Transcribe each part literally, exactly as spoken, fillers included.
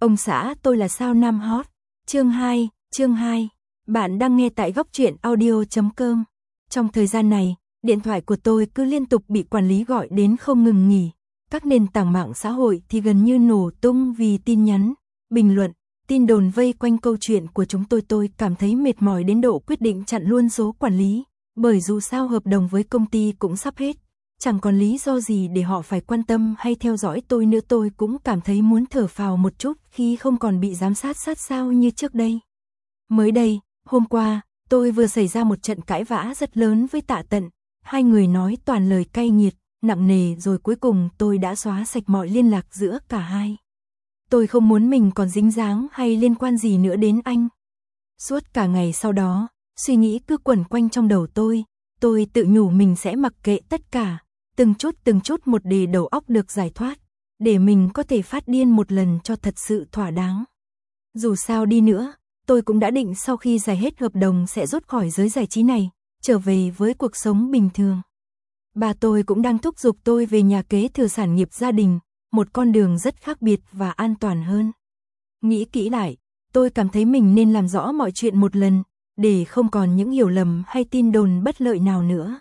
Ông xã tôi là sao nam hot. Chương hai, chương hai. Bạn đang nghe tại góc truyện audio chấm com. Trong thời gian này, điện thoại của tôi cứ liên tục bị quản lý gọi đến không ngừng nghỉ. Các nền tảng mạng xã hội thì gần như nổ tung vì tin nhắn, bình luận, tin đồn vây quanh câu chuyện của chúng tôi. Tôi cảm thấy mệt mỏi đến độ quyết định chặn luôn số quản lý, bởi dù sao hợp đồng với công ty cũng sắp hết. Chẳng còn lý do gì để họ phải quan tâm hay theo dõi tôi nữa. Tôi cũng cảm thấy muốn thở phào một chút khi không còn bị giám sát sát sao như trước đây. Mới đây, hôm qua, tôi vừa xảy ra một trận cãi vã rất lớn với Tạ Tận. Hai người nói toàn lời cay nghiệt, nặng nề, rồi cuối cùng tôi đã xóa sạch mọi liên lạc giữa cả hai. Tôi không muốn mình còn dính dáng hay liên quan gì nữa đến anh. Suốt cả ngày sau đó, suy nghĩ cứ quẩn quanh trong đầu tôi. Tôi tự nhủ mình sẽ mặc kệ tất cả, từng chút từng chút một để đầu óc được giải thoát, để mình có thể phát điên một lần cho thật sự thỏa đáng. Dù sao đi nữa, tôi cũng đã định sau khi giải hết hợp đồng sẽ rút khỏi giới giải trí này, trở về với cuộc sống bình thường. Bà tôi cũng đang thúc giục tôi về nhà kế thừa sản nghiệp gia đình, một con đường rất khác biệt và an toàn hơn. Nghĩ kỹ lại, tôi cảm thấy mình nên làm rõ mọi chuyện một lần, để không còn những hiểu lầm hay tin đồn bất lợi nào nữa.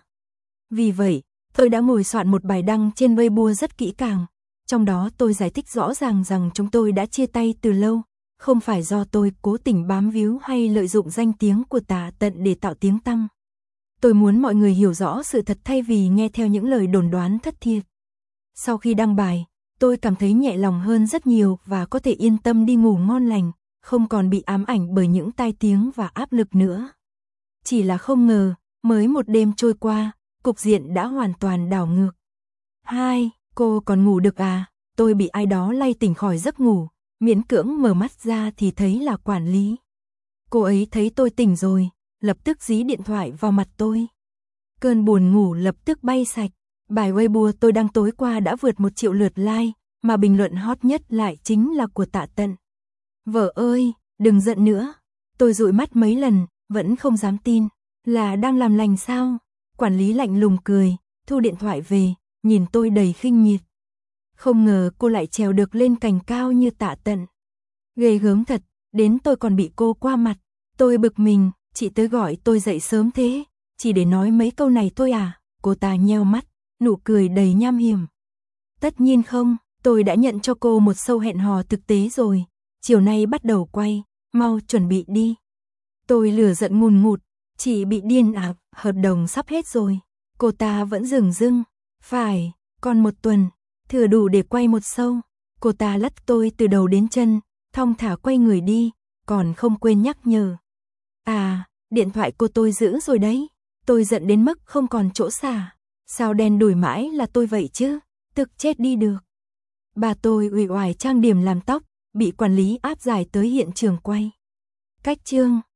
Vì vậy, tôi đã ngồi soạn một bài đăng trên Weibo rất kỹ càng. Trong đó tôi giải thích rõ ràng rằng chúng tôi đã chia tay từ lâu, không phải do tôi cố tình bám víu hay lợi dụng danh tiếng của Tạ Tận để tạo tiếng tăm. Tôi muốn mọi người hiểu rõ sự thật thay vì nghe theo những lời đồn đoán thất thiệt. Sau khi đăng bài, tôi cảm thấy nhẹ lòng hơn rất nhiều và có thể yên tâm đi ngủ ngon lành, không còn bị ám ảnh bởi những tai tiếng và áp lực nữa. Chỉ là không ngờ, mới một đêm trôi qua, cục diện đã hoàn toàn đảo ngược. Hai, cô còn ngủ được à? Tôi bị ai đó lay tỉnh khỏi giấc ngủ, miễn cưỡng mở mắt ra thì thấy là quản lý. Cô ấy thấy tôi tỉnh rồi, lập tức dí điện thoại vào mặt tôi. Cơn buồn ngủ lập tức bay sạch. Bài Weibo tôi đăng tối qua đã vượt một triệu lượt like, mà bình luận hot nhất lại chính là của Tạ Tận. Vợ ơi, đừng giận nữa. Tôi dụi mắt mấy lần, vẫn không dám tin. Là đang làm lành sao? Quản lý lạnh lùng cười, thu điện thoại về, nhìn tôi đầy khinh miệt. Không ngờ cô lại trèo được lên cành cao như Tạ Tận. Ghê gớm thật, đến tôi còn bị cô qua mặt. Tôi bực mình, chị tới gọi tôi dậy sớm thế, chỉ để nói mấy câu này thôi à? Cô ta nheo mắt, nụ cười đầy nham hiểm. Tất nhiên không, tôi đã nhận cho cô một show hẹn hò thực tế rồi. Chiều nay bắt đầu quay, mau chuẩn bị đi. Tôi lửa giận ngùn ngụt, chị bị điên à, hợp đồng sắp hết rồi. Cô ta vẫn dửng dưng, phải, còn một tuần, thừa đủ để quay một show. Cô ta lắt tôi từ đầu đến chân, thong thả quay người đi, còn không quên nhắc nhở. À, điện thoại cô tôi giữ rồi đấy. Tôi giận đến mức không còn chỗ xả. Sao đen đủi mãi là tôi vậy chứ, tức chết đi được. Bà tôi uể oải trang điểm làm tóc, bị quản lý áp giải tới hiện trường quay. Cách chương